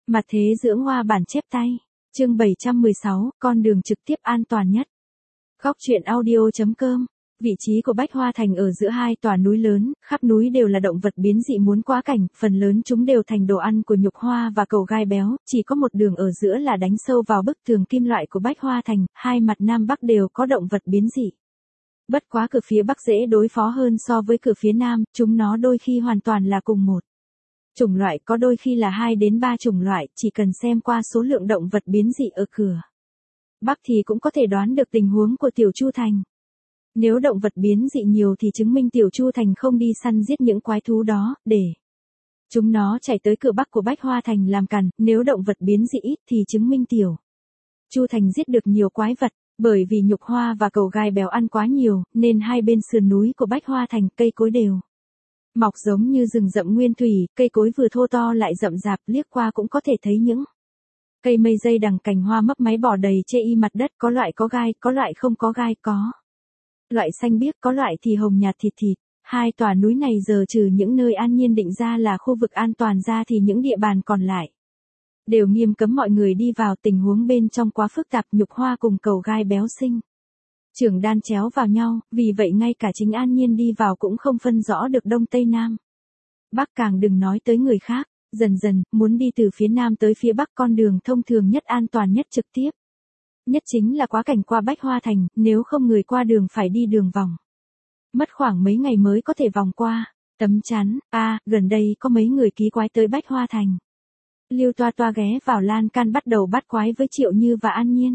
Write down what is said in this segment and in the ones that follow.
Mặt thế dưỡng hoa bản chép tay. Chương 716, con đường trực tiếp an toàn nhất. Góc truyện audio.com. Vị trí của Bách Hoa Thành ở giữa hai tòa núi lớn, khắp núi đều là động vật biến dị muốn quá cảnh, phần lớn chúng đều thành đồ ăn của nhục hoa và cầu gai béo, chỉ có một đường ở giữa là đánh sâu vào bức tường kim loại của Bách Hoa Thành, hai mặt nam bắc đều có động vật biến dị. Bất quá cửa phía bắc dễ đối phó hơn so với cửa phía nam, chúng nó đôi khi hoàn toàn là cùng một chủng loại, có đôi khi là 2 đến 3 chủng loại, chỉ cần xem qua số lượng động vật biến dị ở cửa bắc thì cũng có thể đoán được tình huống của Tiểu Chu Thành. Nếu động vật biến dị nhiều thì chứng minh Tiểu Chu Thành không đi săn giết những quái thú đó, để chúng nó chạy tới cửa bắc của Bách Hoa Thành làm cản, nếu động vật biến dị ít thì chứng minh Tiểu Chu Thành giết được nhiều quái vật. Bởi vì nhục hoa và cầu gai béo ăn quá nhiều, nên hai bên sườn núi của Bách Hoa Thành cây cối đều mọc giống như rừng rậm nguyên thủy, cây cối vừa thô to lại rậm rạp, liếc qua cũng có thể thấy những cây mây dây đằng cành hoa mấp máy bò đầy chê y mặt đất, có loại có gai, có loại không có gai, có loại xanh biếc, có loại thì hồng nhạt thịt thịt. Hai tòa núi này giờ trừ những nơi An Nhiên định ra là khu vực an toàn ra thì những địa bàn còn lại đều nghiêm cấm mọi người đi vào, tình huống bên trong quá phức tạp, nhục hoa cùng cầu gai béo sinh trưởng đan chéo vào nhau, vì vậy ngay cả chính An Nhiên đi vào cũng không phân rõ được đông tây nam bắc, càng đừng nói tới người khác. Dần dần, muốn đi từ phía nam tới phía bắc, con đường thông thường nhất, an toàn nhất, trực tiếp nhất chính là quá cảnh qua Bách Hoa Thành, nếu không người qua đường phải đi đường vòng. Mất khoảng mấy ngày mới có thể vòng qua. Tấm chắn, gần đây có mấy người ký quái tới Bách Hoa Thành. Lưu Toa Toa ghé vào lan can bắt đầu bắt quái với Triệu Như và An Nhiên.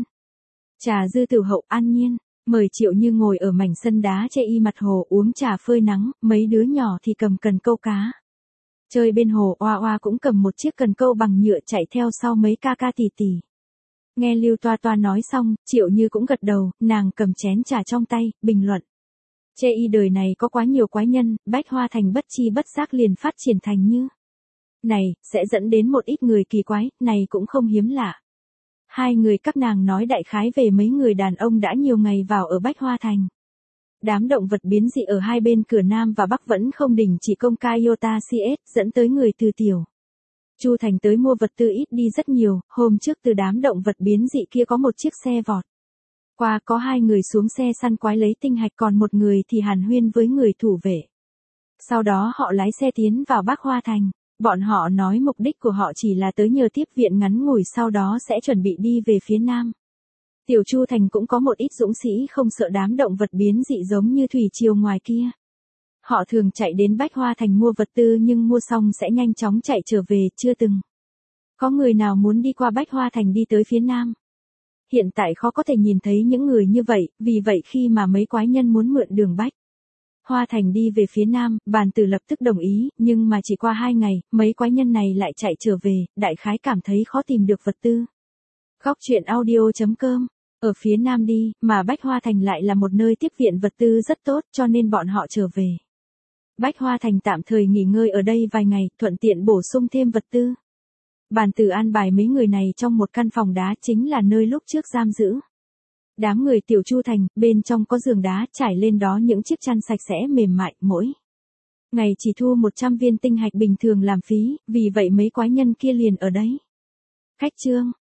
Trà dư tử hậu. An Nhiên mời Triệu Như ngồi ở mảnh sân đá chê y mặt hồ uống trà phơi nắng, mấy đứa nhỏ thì cầm cần câu cá chơi bên hồ, Oa Oa cũng cầm một chiếc cần câu bằng nhựa chạy theo sau mấy ca ca tỷ tỷ. Nghe Lưu Toa Toa nói xong, Triệu Như cũng gật đầu, nàng cầm chén trà trong tay, bình luận. Chê y đời này có quá nhiều quái nhân, Bách Hoa Thành bất chi bất giác liền phát triển thành như này, sẽ dẫn đến một ít người kỳ quái, này cũng không hiếm lạ. Hai người các nàng nói đại khái về mấy người đàn ông đã nhiều ngày vào ở Bách Hoa Thành. Đám động vật biến dị ở hai bên cửa Nam và Bắc vẫn không đình chỉ công khai Iota CS, dẫn tới người từ Tiểu Chu Thành tới mua vật tư ít đi rất nhiều. Hôm trước từ đám động vật biến dị kia có một chiếc xe vọt qua, có 2 người xuống xe săn quái lấy tinh hạch, còn một người thì hàn huyên với người thủ vệ. Sau đó họ lái xe tiến vào Bách Hoa Thành. Bọn họ nói mục đích của họ chỉ là tới nhờ tiếp viện ngắn ngủi, sau đó sẽ chuẩn bị đi về phía Nam. Tiểu Chu Thành cũng có một ít dũng sĩ không sợ đám động vật biến dị giống như thủy triều ngoài kia. Họ thường chạy đến Bách Hoa Thành mua vật tư nhưng mua xong sẽ nhanh chóng chạy trở về, chưa từng có người nào muốn đi qua Bách Hoa Thành đi tới phía Nam. Hiện tại khó có thể nhìn thấy những người như vậy, vì vậy khi mà mấy quái nhân muốn mượn đường Bách Hoa Thành đi về phía Nam, bàn tử lập tức đồng ý, nhưng mà chỉ qua 2 ngày, mấy quái nhân này lại chạy trở về, đại khái cảm thấy khó tìm được vật tư. Góc truyện audio.com. Ở phía Nam đi, mà Bách Hoa Thành lại là một nơi tiếp viện vật tư rất tốt, cho nên bọn họ trở về Bách Hoa Thành tạm thời nghỉ ngơi ở đây vài ngày, thuận tiện bổ sung thêm vật tư. Bàn tử an bài mấy người này trong một căn phòng đá, chính là nơi lúc trước giam giữ đám người Tiểu Chu Thành, bên trong có giường đá, trải lên đó những chiếc chăn sạch sẽ mềm mại, mỗi ngày chỉ thu 100 viên tinh hạch bình thường làm phí, vì vậy mấy quái nhân kia liền ở đấy. Khách trương,